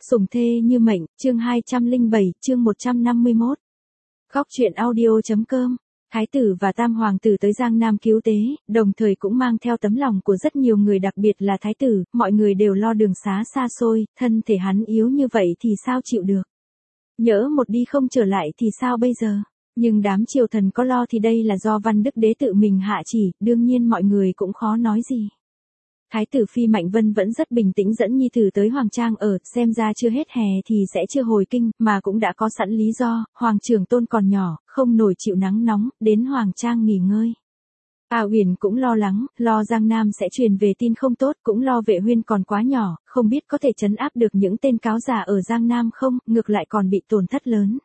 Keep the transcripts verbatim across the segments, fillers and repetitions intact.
Sủng thê như mệnh, chương hai trăm lẻ bảy, chương một trăm năm mươi mốt. Góc truyện audio.com. Thái tử và tam hoàng tử tới Giang Nam cứu tế, đồng thời cũng mang theo tấm lòng của rất nhiều người, đặc biệt là thái tử, mọi người đều lo đường xá xa xôi, thân thể hắn yếu như vậy thì sao chịu được. Nhỡ một đi không trở lại thì sao bây giờ? Nhưng đám triều thần có lo thì đây là do Văn Đức Đế tự mình hạ chỉ, đương nhiên mọi người cũng khó nói gì. Thái tử phi Mạnh Vân vẫn rất bình tĩnh dẫn nhi tử tới Hoàng Trang ở, xem ra chưa hết hè thì sẽ chưa hồi kinh, mà cũng đã có sẵn lý do, Hoàng trưởng tôn còn nhỏ, không nổi chịu nắng nóng, đến Hoàng Trang nghỉ ngơi. A Uyển cũng lo lắng, lo Giang Nam sẽ truyền về tin không tốt, cũng lo Vệ Huyên còn quá nhỏ, không biết có thể trấn áp được những tên cáo già ở Giang Nam không, ngược lại còn bị tổn thất lớn.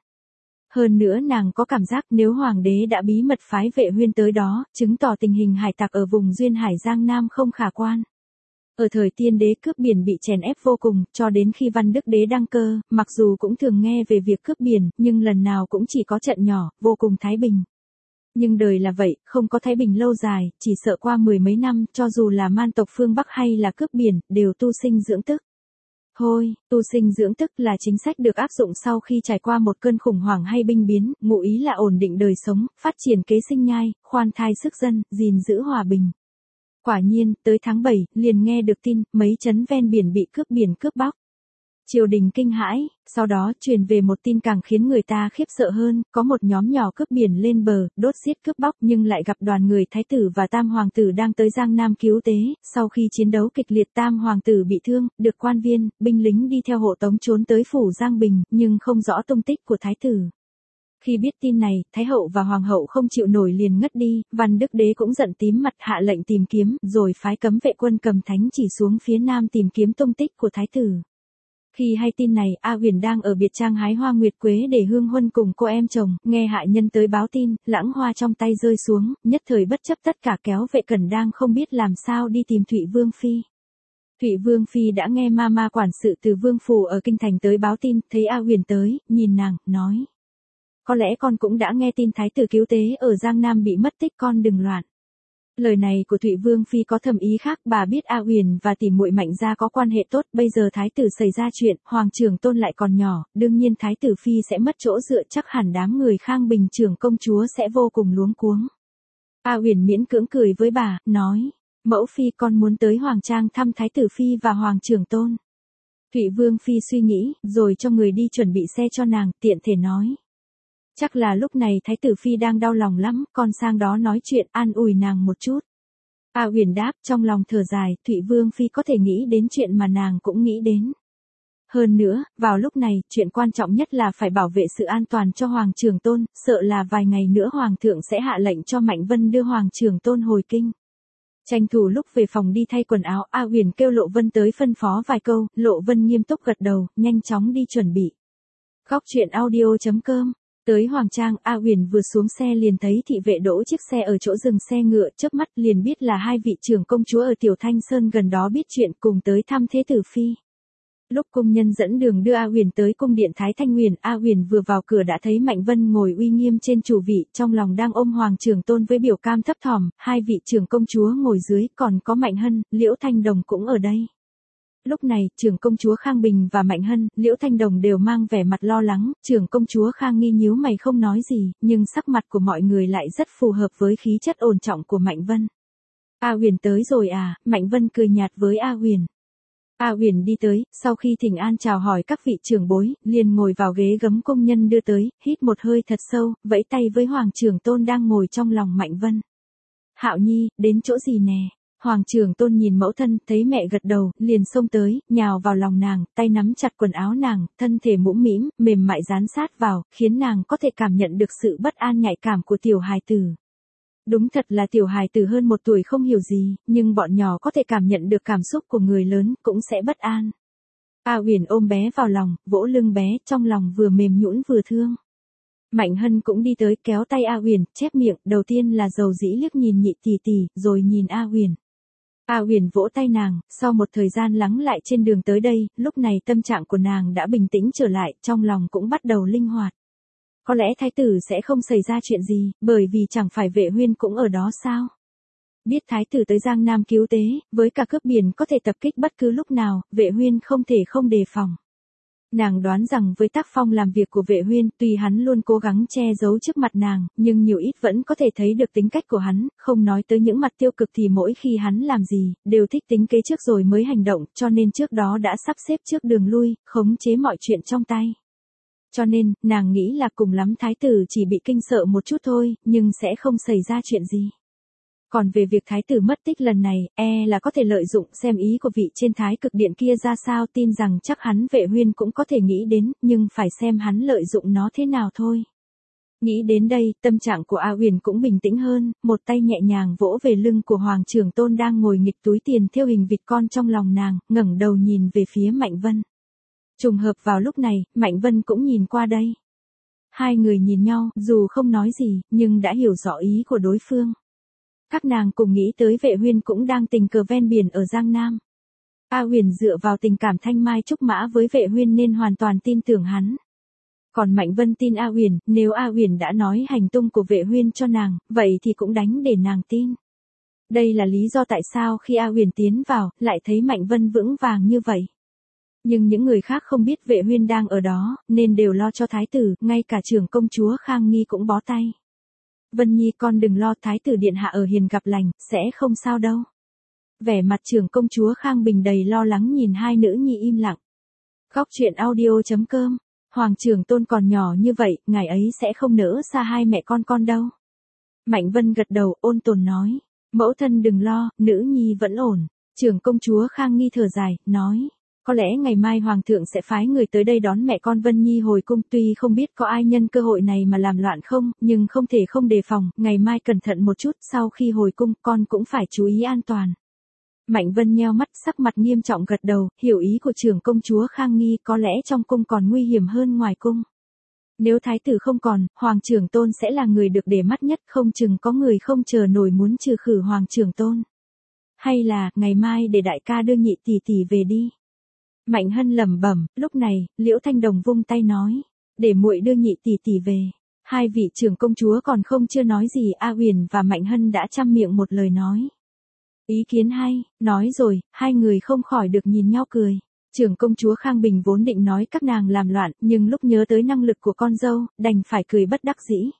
Hơn nữa nàng có cảm giác nếu Hoàng đế đã bí mật phái Vệ Huyên tới đó, chứng tỏ tình hình hải tặc ở vùng duyên hải Giang Nam không khả quan. Ở thời Tiên đế cướp biển bị chèn ép vô cùng, cho đến khi Văn Đức Đế đăng cơ, mặc dù cũng thường nghe về việc cướp biển, nhưng lần nào cũng chỉ có trận nhỏ, vô cùng thái bình. Nhưng đời là vậy, không có thái bình lâu dài, chỉ sợ qua mười mấy năm, cho dù là man tộc phương Bắc hay là cướp biển, đều tu sinh dưỡng tức. Thôi, tu sinh dưỡng tức là chính sách được áp dụng sau khi trải qua một cơn khủng hoảng hay binh biến, ngụ ý là ổn định đời sống, phát triển kế sinh nhai, khoan thai sức dân, gìn giữ hòa bình. Quả nhiên, tới tháng bảy, liền nghe được tin, mấy trấn ven biển bị cướp biển cướp bóc. Triều đình kinh hãi, sau đó truyền về một tin càng khiến người ta khiếp sợ hơn, có một nhóm nhỏ cướp biển lên bờ, đốt giết cướp bóc nhưng lại gặp đoàn người thái tử và tam hoàng tử đang tới Giang Nam cứu tế, sau khi chiến đấu kịch liệt tam hoàng tử bị thương, được quan viên, binh lính đi theo hộ tống trốn tới phủ Giang Bình, nhưng không rõ tung tích của thái tử. Khi biết tin này, Thái hậu và Hoàng hậu không chịu nổi liền ngất đi, Văn Đức Đế cũng giận tím mặt hạ lệnh tìm kiếm, rồi phái cấm vệ quân cầm thánh chỉ xuống phía nam tìm kiếm tung tích của Thái tử. Khi hay tin này, A Uyển đang ở biệt trang hái hoa nguyệt quế để hương huân cùng cô em chồng, nghe hạ nhân tới báo tin, lãng hoa trong tay rơi xuống, nhất thời bất chấp tất cả kéo vệ cẩn đang không biết làm sao đi tìm Thụy Vương Phi. Thụy Vương Phi đã nghe ma ma quản sự từ Vương phủ ở kinh thành tới báo tin, thấy A Uyển tới, nhìn nàng, nói. Có lẽ con cũng đã nghe tin thái tử cứu tế ở Giang Nam bị mất tích, con đừng loạn. Lời này của Thụy Vương Phi có thầm ý khác, bà biết A Uyển và tỷ muội Mạnh gia có quan hệ tốt, bây giờ thái tử xảy ra chuyện, Hoàng trưởng tôn lại còn nhỏ, đương nhiên thái tử Phi sẽ mất chỗ dựa, chắc hẳn đám người Khang Bình trưởng công chúa sẽ vô cùng luống cuống. A Uyển miễn cưỡng cười với bà, nói, mẫu Phi con muốn tới Hoàng Trang thăm thái tử Phi và Hoàng trưởng tôn. Thụy Vương Phi suy nghĩ, rồi cho người đi chuẩn bị xe cho nàng, tiện thể nói. Chắc là lúc này thái tử Phi đang đau lòng lắm, con sang đó nói chuyện an ủi nàng một chút. A Uyển đáp, trong lòng thở dài, Thụy Vương Phi có thể nghĩ đến chuyện mà nàng cũng nghĩ đến. Hơn nữa, vào lúc này, chuyện quan trọng nhất là phải bảo vệ sự an toàn cho Hoàng trưởng tôn, sợ là vài ngày nữa Hoàng thượng sẽ hạ lệnh cho Mạnh Vân đưa Hoàng trưởng tôn hồi kinh. Tranh thủ lúc về phòng đi thay quần áo, A Uyển kêu Lộ Vân tới phân phó vài câu, Lộ Vân nghiêm túc gật đầu, nhanh chóng đi chuẩn bị. Góc truyện audio.com. Tới Hoàng Trang, A Uyển vừa xuống xe liền thấy thị vệ đỗ chiếc xe ở chỗ dừng xe ngựa, chớp mắt liền biết là hai vị trưởng công chúa ở Tiểu Thanh Sơn gần đó biết chuyện cùng tới thăm Thế tử Phi. Lúc công nhân dẫn đường đưa A Uyển tới cung điện Thái Thanh Huyền, A Uyển vừa vào cửa đã thấy Mạnh Vân ngồi uy nghiêm trên chủ vị, trong lòng đang ôm Hoàng trưởng tôn với biểu cam thấp thỏm, hai vị trưởng công chúa ngồi dưới, còn có Mạnh Hân, Liễu Thanh Đồng cũng ở đây. Lúc này, trưởng công chúa Khang Bình và Mạnh Hân, Liễu Thanh Đồng đều mang vẻ mặt lo lắng, trưởng công chúa Khang nghi nhíu mày không nói gì, nhưng sắc mặt của mọi người lại rất phù hợp với khí chất ổn trọng của Mạnh Vân. A Uyển tới rồi à, Mạnh Vân cười nhạt với A Uyển. A Uyển đi tới, sau khi thỉnh an chào hỏi các vị trưởng bối, liền ngồi vào ghế gấm công nhân đưa tới, hít một hơi thật sâu, vẫy tay với Hoàng trưởng tôn đang ngồi trong lòng Mạnh Vân. Hạo Nhi, đến chỗ gì nè? Hoàng trưởng tôn nhìn mẫu thân, thấy mẹ gật đầu, liền xông tới, nhào vào lòng nàng, tay nắm chặt quần áo nàng, thân thể mũm mĩm, mềm mại dán sát vào, khiến nàng có thể cảm nhận được sự bất an nhạy cảm của tiểu hài tử. Đúng thật là tiểu hài tử hơn một tuổi không hiểu gì, nhưng bọn nhỏ có thể cảm nhận được cảm xúc của người lớn, cũng sẽ bất an. A Uyển ôm bé vào lòng, vỗ lưng bé, trong lòng vừa mềm nhũn vừa thương. Mạnh Hân cũng đi tới, kéo tay A Uyển, chép miệng, đầu tiên là dầu dĩ liếc nhìn nhị tỷ tỷ, rồi nhìn A Uyển. A Uyển vỗ tay nàng, sau một thời gian lắng lại trên đường tới đây, lúc này tâm trạng của nàng đã bình tĩnh trở lại, trong lòng cũng bắt đầu linh hoạt. Có lẽ thái tử sẽ không xảy ra chuyện gì, bởi vì chẳng phải Vệ Huyên cũng ở đó sao? Biết thái tử tới Giang Nam cứu tế, với cả cướp biển có thể tập kích bất cứ lúc nào, Vệ Huyên không thể không đề phòng. Nàng đoán rằng với tác phong làm việc của Vệ Huyên, tuy hắn luôn cố gắng che giấu trước mặt nàng, nhưng nhiều ít vẫn có thể thấy được tính cách của hắn, không nói tới những mặt tiêu cực thì mỗi khi hắn làm gì, đều thích tính kế trước rồi mới hành động, cho nên trước đó đã sắp xếp trước đường lui, khống chế mọi chuyện trong tay. Cho nên, nàng nghĩ là cùng lắm thái tử chỉ bị kinh sợ một chút thôi, nhưng sẽ không xảy ra chuyện gì. Còn về việc thái tử mất tích lần này, e là có thể lợi dụng xem ý của vị trên thái cực điện kia ra sao, tin rằng chắc hắn Vệ Huyên cũng có thể nghĩ đến, nhưng phải xem hắn lợi dụng nó thế nào thôi. Nghĩ đến đây, tâm trạng của A Uyển cũng bình tĩnh hơn, một tay nhẹ nhàng vỗ về lưng của Hoàng Trưởng Tôn đang ngồi nghịch túi tiền thêu hình vịt con trong lòng nàng, ngẩng đầu nhìn về phía Mạnh Vân. Trùng hợp vào lúc này, Mạnh Vân cũng nhìn qua đây. Hai người nhìn nhau, dù không nói gì, nhưng đã hiểu rõ ý của đối phương. Các nàng cùng nghĩ tới Vệ Huyên cũng đang tình cờ ven biển ở Giang Nam. A Uyển dựa vào tình cảm thanh mai trúc mã với Vệ Huyên nên hoàn toàn tin tưởng hắn. Còn Mạnh Vân tin A Uyển, nếu A Uyển đã nói hành tung của Vệ Huyên cho nàng, vậy thì cũng đánh để nàng tin. Đây là lý do tại sao khi A Uyển tiến vào, lại thấy Mạnh Vân vững vàng như vậy. Nhưng những người khác không biết Vệ Huyên đang ở đó, nên đều lo cho thái tử, ngay cả trưởng công chúa Khang Nghi cũng bó tay. Vân Nhi con đừng lo, thái tử điện hạ ở hiền gặp lành, sẽ không sao đâu. Vẻ mặt trưởng công chúa Khang Bình đầy lo lắng nhìn hai nữ nhi im lặng. Góc truyện audio chấm com, Hoàng Trưởng Tôn còn nhỏ như vậy, ngài ấy sẽ không nỡ xa hai mẹ con con đâu. Mạnh Vân gật đầu, ôn tồn nói, mẫu thân đừng lo, nữ nhi vẫn ổn. Trưởng công chúa Khang Nghi thở dài, nói, có lẽ ngày mai Hoàng thượng sẽ phái người tới đây đón mẹ con Vân Nhi hồi cung, tuy không biết có ai nhân cơ hội này mà làm loạn không, nhưng không thể không đề phòng, ngày mai cẩn thận một chút, sau khi hồi cung con cũng phải chú ý an toàn. Mạnh Vân nheo mắt, sắc mặt nghiêm trọng gật đầu, hiểu ý của trưởng công chúa Khang Nghi, có lẽ trong cung còn nguy hiểm hơn ngoài cung. Nếu thái tử không còn, Hoàng Trưởng Tôn sẽ là người được để mắt nhất, không chừng có người không chờ nổi muốn trừ khử Hoàng Trưởng Tôn. Hay là, ngày mai để đại ca đưa nhị tỷ tỷ về đi. Mạnh Hân lẩm bẩm, lúc này, Liễu Thanh Đồng vung tay nói, để muội đưa nhị tỷ tỷ về. Hai vị trưởng công chúa còn không chưa nói gì, A Uyển và Mạnh Hân đã chăm miệng một lời nói. Ý kiến hay, nói rồi, hai người không khỏi được nhìn nhau cười. Trưởng công chúa Khang Bình vốn định nói các nàng làm loạn, nhưng lúc nhớ tới năng lực của con dâu, đành phải cười bất đắc dĩ.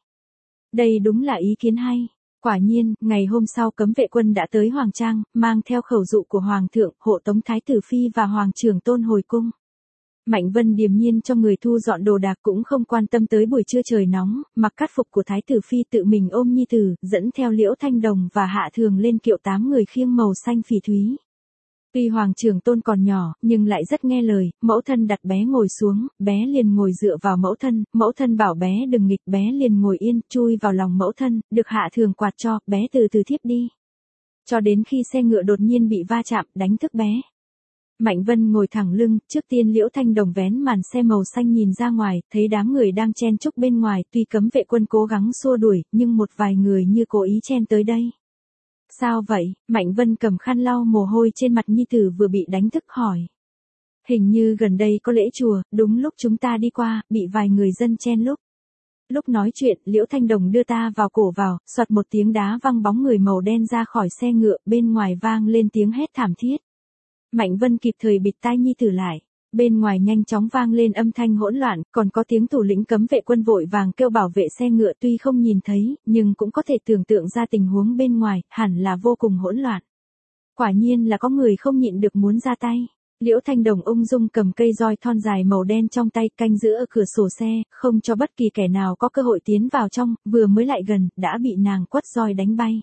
Đây đúng là ý kiến hay. Quả nhiên, ngày hôm sau cấm vệ quân đã tới Hoàng Trang, mang theo khẩu dụ của Hoàng thượng, hộ tống Thái tử Phi và Hoàng Trưởng Tôn hồi cung. Mạnh Vân điềm nhiên cho người thu dọn đồ đạc cũng không quan tâm tới buổi trưa trời nóng, mặc cát phục của Thái tử Phi tự mình ôm nhi tử, dẫn theo Liễu Thanh Đồng và Hạ Thường lên kiệu tám người khiêng màu xanh phỉ thúy. Tuy Hoàng Trưởng Tôn còn nhỏ, nhưng lại rất nghe lời, mẫu thân đặt bé ngồi xuống, bé liền ngồi dựa vào mẫu thân, mẫu thân bảo bé đừng nghịch, bé liền ngồi yên, chui vào lòng mẫu thân, được Hạ Thường quạt cho, bé từ từ thiếp đi. Cho đến khi xe ngựa đột nhiên bị va chạm, đánh thức bé. Mạnh Vân ngồi thẳng lưng, trước tiên Liễu Thanh Đồng vén màn xe màu xanh nhìn ra ngoài, thấy đám người đang chen chúc bên ngoài, tuy cấm vệ quân cố gắng xua đuổi, nhưng một vài người như cố ý chen tới đây. Sao vậy? Mạnh Vân cầm khăn lau mồ hôi trên mặt nhi tử vừa bị đánh thức hỏi. Hình như gần đây có lễ chùa, đúng lúc chúng ta đi qua, bị vài người dân chen lúc. Lúc nói chuyện, Liễu Thanh Đồng đưa ta vào cổ vào, xoạt một tiếng đá văng bóng người màu đen ra khỏi xe ngựa, bên ngoài vang lên tiếng hét thảm thiết. Mạnh Vân kịp thời bịt tai nhi tử lại. Bên ngoài nhanh chóng vang lên âm thanh hỗn loạn, còn có tiếng thủ lĩnh cấm vệ quân vội vàng kêu bảo vệ xe ngựa, tuy không nhìn thấy, nhưng cũng có thể tưởng tượng ra tình huống bên ngoài, hẳn là vô cùng hỗn loạn. Quả nhiên là có người không nhịn được muốn ra tay. Liễu Thanh Đồng ung dung cầm cây roi thon dài màu đen trong tay, canh giữ ở cửa sổ xe, không cho bất kỳ kẻ nào có cơ hội tiến vào trong, vừa mới lại gần, đã bị nàng quất roi đánh bay.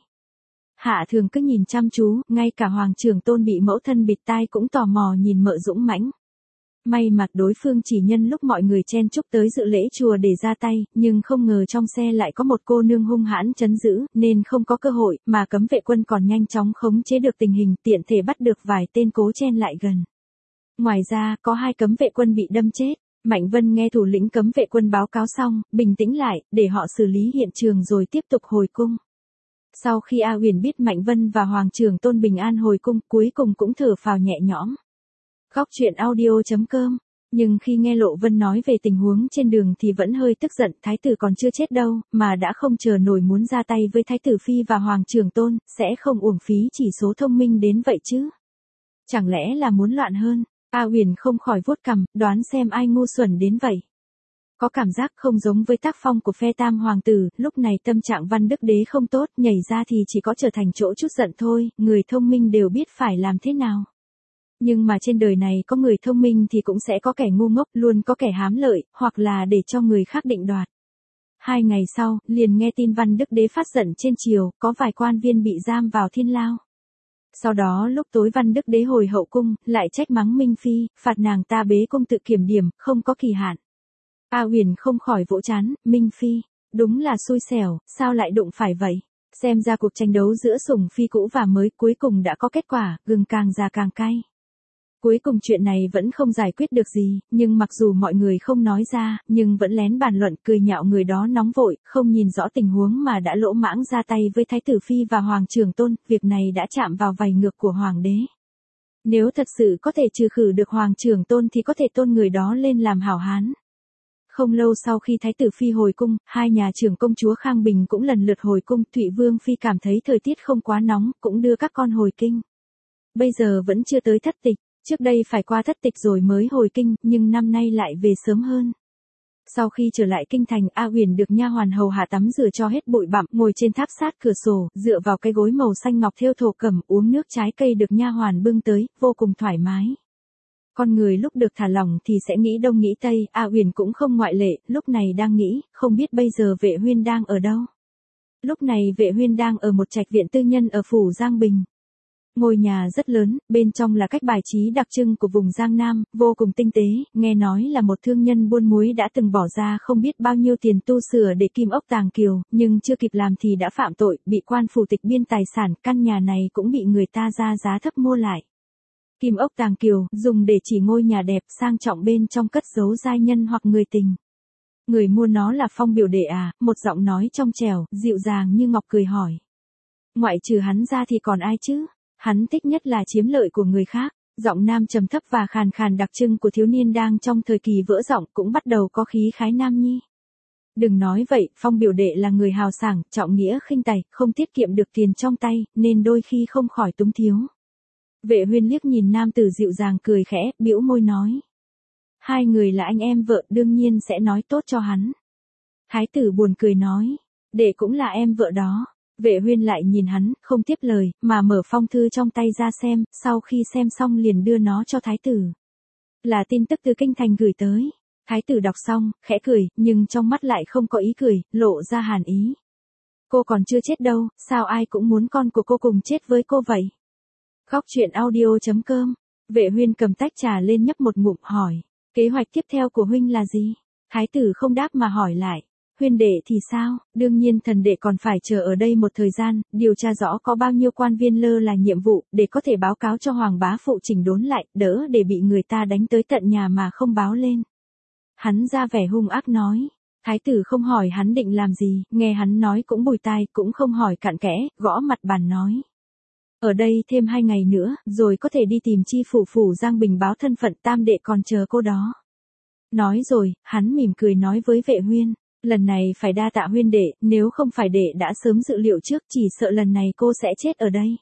Hạ Thường cứ nhìn chăm chú, ngay cả Hoàng Trưởng Tôn bị mẫu thân bịt tai cũng tò mò nhìn Mợ dũng mãnh. May mà đối phương chỉ nhân lúc mọi người chen chúc tới dự lễ chùa để ra tay, nhưng không ngờ trong xe lại có một cô nương hung hãn trấn giữ, nên không có cơ hội, mà cấm vệ quân còn nhanh chóng khống chế được tình hình, tiện thể bắt được vài tên cố chen lại gần. Ngoài ra, có hai cấm vệ quân bị đâm chết. Mạnh Vân nghe thủ lĩnh cấm vệ quân báo cáo xong, bình tĩnh lại, để họ xử lý hiện trường rồi tiếp tục hồi cung. Sau khi A Uyển biết Mạnh Vân và Hoàng Trưởng Tôn bình an hồi cung, cuối cùng cũng thở phào nhẹ nhõm. Góc truyện audio chấm com. Nhưng khi nghe Lộ Vân nói về tình huống trên đường thì vẫn hơi tức giận, thái tử còn chưa chết đâu, mà đã không chờ nổi muốn ra tay với Thái tử Phi và Hoàng Trưởng Tôn, sẽ không uổng phí chỉ số thông minh đến vậy chứ. Chẳng lẽ là muốn loạn hơn? A Huyền không khỏi vuốt cằm, đoán xem ai ngu xuẩn đến vậy. Có cảm giác không giống với tác phong của phe tam hoàng tử, lúc này tâm trạng Văn Đức Đế không tốt, nhảy ra thì chỉ có trở thành chỗ chút giận thôi, người thông minh đều biết phải làm thế nào. Nhưng mà trên đời này có người thông minh thì cũng sẽ có kẻ ngu ngốc, luôn có kẻ hám lợi, hoặc là để cho người khác định đoạt. Hai ngày sau, liền nghe tin Văn Đức Đế phát giận trên triều, có vài quan viên bị giam vào thiên lao. Sau đó lúc tối Văn Đức Đế hồi hậu cung, lại trách mắng Minh Phi, phạt nàng ta bế cung tự kiểm điểm, không có kỳ hạn. A Huyền không khỏi vỗ trán, Minh Phi, đúng là xui xẻo, sao lại đụng phải vậy? Xem ra cuộc tranh đấu giữa sủng phi cũ và mới cuối cùng đã có kết quả, gừng càng già càng cay. Cuối cùng chuyện này vẫn không giải quyết được gì, nhưng mặc dù mọi người không nói ra, nhưng vẫn lén bàn luận cười nhạo người đó nóng vội, không nhìn rõ tình huống mà đã lỗ mãng ra tay với Thái tử Phi và Hoàng Trường Tôn, việc này đã chạm vào vảy ngược của Hoàng đế. Nếu thật sự có thể trừ khử được Hoàng Trường Tôn thì có thể tôn người đó lên làm hảo hán. Không lâu sau khi Thái tử Phi hồi cung, hai nhà trưởng công chúa Khang Bình cũng lần lượt hồi cung, Thụy Vương Phi cảm thấy thời tiết không quá nóng, cũng đưa các con hồi kinh. Bây giờ vẫn chưa tới thất tịch. Trước đây phải qua thất tịch rồi mới hồi kinh, nhưng năm nay lại về sớm hơn. Sau khi trở lại kinh thành, A Huyền được nha hoàn hầu hạ tắm rửa cho hết bụi bặm, ngồi trên tháp sát cửa sổ, dựa vào cái gối màu xanh ngọc thêu thổ cẩm, uống nước trái cây được nha hoàn bưng tới, vô cùng thoải mái. Con người lúc được thả lỏng thì sẽ nghĩ đông nghĩ tây, A Huyền cũng không ngoại lệ, lúc này đang nghĩ, không biết bây giờ Vệ Huyên đang ở đâu. Lúc này Vệ Huyên đang ở một trạch viện tư nhân ở phủ Giang Bình. Ngôi nhà rất lớn, bên trong là cách bài trí đặc trưng của vùng Giang Nam, vô cùng tinh tế, nghe nói là một thương nhân buôn muối đã từng bỏ ra không biết bao nhiêu tiền tu sửa để kim ốc tàng kiều, nhưng chưa kịp làm thì đã phạm tội, bị quan phủ tịch biên tài sản, căn nhà này cũng bị người ta ra giá thấp mua lại. Kim ốc tàng kiều, dùng để chỉ ngôi nhà đẹp sang trọng bên trong cất giấu giai nhân hoặc người tình. Người mua nó là Phong biểu đệ à, một giọng nói trong trẻo, dịu dàng như ngọc cười hỏi. Ngoại trừ hắn ra thì còn ai chứ? Hắn thích nhất là chiếm lợi của người khác. Giọng nam trầm thấp và khàn khàn đặc trưng của thiếu niên đang trong thời kỳ vỡ giọng cũng bắt đầu có khí khái nam nhi. Đừng nói vậy, Phong biểu đệ là người hào sảng, trọng nghĩa khinh tài, không tiết kiệm được tiền trong tay, nên đôi khi không khỏi túng thiếu. Vệ Huyên liếc nhìn nam tử dịu dàng cười khẽ, bĩu môi nói. Hai người là anh em vợ, đương nhiên sẽ nói tốt cho hắn. Thái tử buồn cười nói, đệ cũng là em vợ đó. Vệ Huyên lại nhìn hắn, không tiếp lời, mà mở phong thư trong tay ra xem, sau khi xem xong liền đưa nó cho thái tử. Là tin tức từ kinh thành gửi tới. Thái tử đọc xong, khẽ cười, nhưng trong mắt lại không có ý cười, lộ ra hàn ý. Cô còn chưa chết đâu, sao ai cũng muốn con của cô cùng chết với cô vậy? Khóc chuyện audio chấm com. Vệ Huyên cầm tách trà lên nhấp một ngụm hỏi. Kế hoạch tiếp theo của huynh là gì? Thái tử không đáp mà hỏi lại. Huyên đệ thì sao? Đương nhiên thần đệ còn phải chờ ở đây một thời gian, điều tra rõ có bao nhiêu quan viên lơ là nhiệm vụ, để có thể báo cáo cho Hoàng bá phụ chỉnh đốn lại, đỡ để bị người ta đánh tới tận nhà mà không báo lên. Hắn ra vẻ hung ác nói. Thái tử không hỏi hắn định làm gì, nghe hắn nói cũng bùi tai, cũng không hỏi cặn kẽ, gõ mặt bàn nói. Ở đây thêm hai ngày nữa, rồi có thể đi tìm chi phủ phủ Giang Bình báo thân phận, tam đệ còn chờ cô đó. Nói rồi, hắn mỉm cười nói với Vệ Huyên. Lần này phải đa tạ Huyên đệ, nếu không phải đệ đã sớm dự liệu trước, chỉ sợ lần này cô sẽ chết ở đây.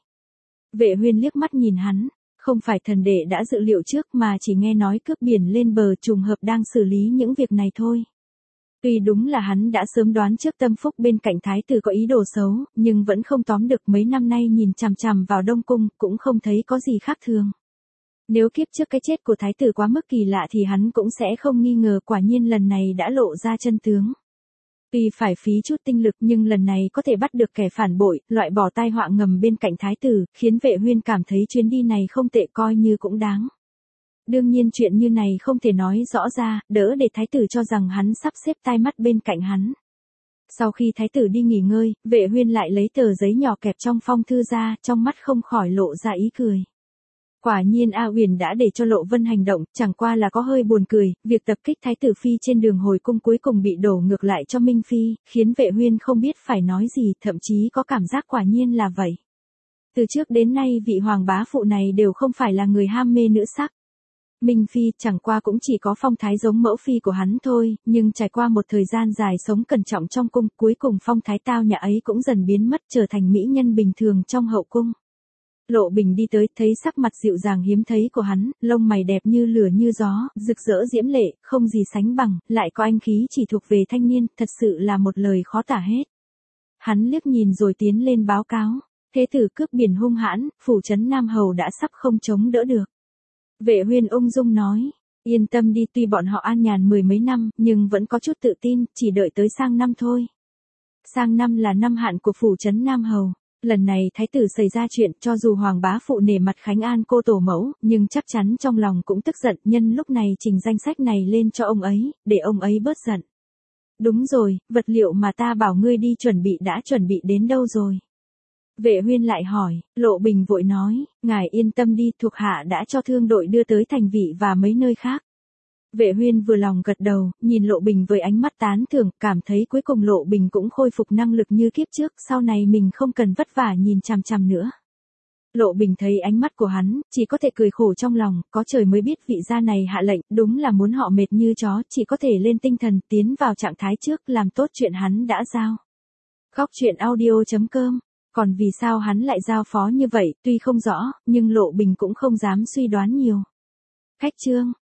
Vệ Huyên liếc mắt nhìn hắn, không phải thần đệ đã dự liệu trước mà chỉ nghe nói cướp biển lên bờ trùng hợp đang xử lý những việc này thôi. Tuy đúng là hắn đã sớm đoán trước Tâm Phúc bên cạnh thái tử có ý đồ xấu, nhưng vẫn không tóm được, mấy năm nay nhìn chằm chằm vào Đông Cung, cũng không thấy có gì khác thường. Nếu kiếp trước cái chết của thái tử quá mức kỳ lạ thì hắn cũng sẽ không nghi ngờ, quả nhiên lần này đã lộ ra chân tướng. Tuy phải phí chút tinh lực nhưng lần này có thể bắt được kẻ phản bội, loại bỏ tai họa ngầm bên cạnh thái tử, khiến Vệ Huyên cảm thấy chuyến đi này không tệ, coi như cũng đáng. Đương nhiên chuyện như này không thể nói rõ ra, đỡ để thái tử cho rằng hắn sắp xếp tai mắt bên cạnh hắn. Sau khi thái tử đi nghỉ ngơi, Vệ Huyên lại lấy tờ giấy nhỏ kẹp trong phong thư ra, trong mắt không khỏi lộ ra ý cười. Quả nhiên A Huyền đã để cho Lộ Vân hành động, chẳng qua là có hơi buồn cười, việc tập kích thái tử phi trên đường hồi cung cuối cùng bị đổ ngược lại cho Minh Phi, khiến Vệ Huyên không biết phải nói gì, thậm chí có cảm giác quả nhiên là vậy. Từ trước đến nay vị hoàng bá phụ này đều không phải là người ham mê nữ sắc. Minh Phi chẳng qua cũng chỉ có phong thái giống mẫu phi của hắn thôi, nhưng trải qua một thời gian dài sống cẩn trọng trong cung, cuối cùng phong thái tao nhã ấy cũng dần biến mất, trở thành mỹ nhân bình thường trong hậu cung. Lộ Bình đi tới, thấy sắc mặt dịu dàng hiếm thấy của hắn, lông mày đẹp như lửa như gió, rực rỡ diễm lệ, không gì sánh bằng, lại có anh khí chỉ thuộc về thanh niên, thật sự là một lời khó tả hết. Hắn liếc nhìn rồi tiến lên báo cáo, thế tử cướp biển hung hãn, phủ trấn Nam Hầu đã sắp không chống đỡ được. Vệ Huyên ung dung nói, yên tâm đi, tuy bọn họ an nhàn mười mấy năm, nhưng vẫn có chút tự tin, chỉ đợi tới sang năm thôi. Sang năm là năm hạn của phủ trấn Nam Hầu. Lần này thái tử xảy ra chuyện, cho dù Hoàng bá phụ nể mặt Khánh An cô tổ mẫu, nhưng chắc chắn trong lòng cũng tức giận, nhân lúc này trình danh sách này lên cho ông ấy, để ông ấy bớt giận. Đúng rồi, vật liệu mà ta bảo ngươi đi chuẩn bị đã chuẩn bị đến đâu rồi? Vệ Huyên lại hỏi, Lộ Bình vội nói, ngài yên tâm đi, thuộc hạ đã cho thương đội đưa tới thành vị và mấy nơi khác. Vệ Huyên vừa lòng gật đầu, nhìn Lộ Bình với ánh mắt tán thưởng, cảm thấy cuối cùng Lộ Bình cũng khôi phục năng lực như kiếp trước, sau này mình không cần vất vả nhìn chằm chằm nữa. Lộ Bình thấy ánh mắt của hắn, chỉ có thể cười khổ trong lòng, có trời mới biết vị gia này hạ lệnh, đúng là muốn họ mệt như chó, chỉ có thể lên tinh thần, tiến vào trạng thái trước, làm tốt chuyện hắn đã giao. Khóc chuyện audio chấm com. Còn vì sao hắn lại giao phó như vậy, tuy không rõ, nhưng Lộ Bình cũng không dám suy đoán nhiều. Khách chương.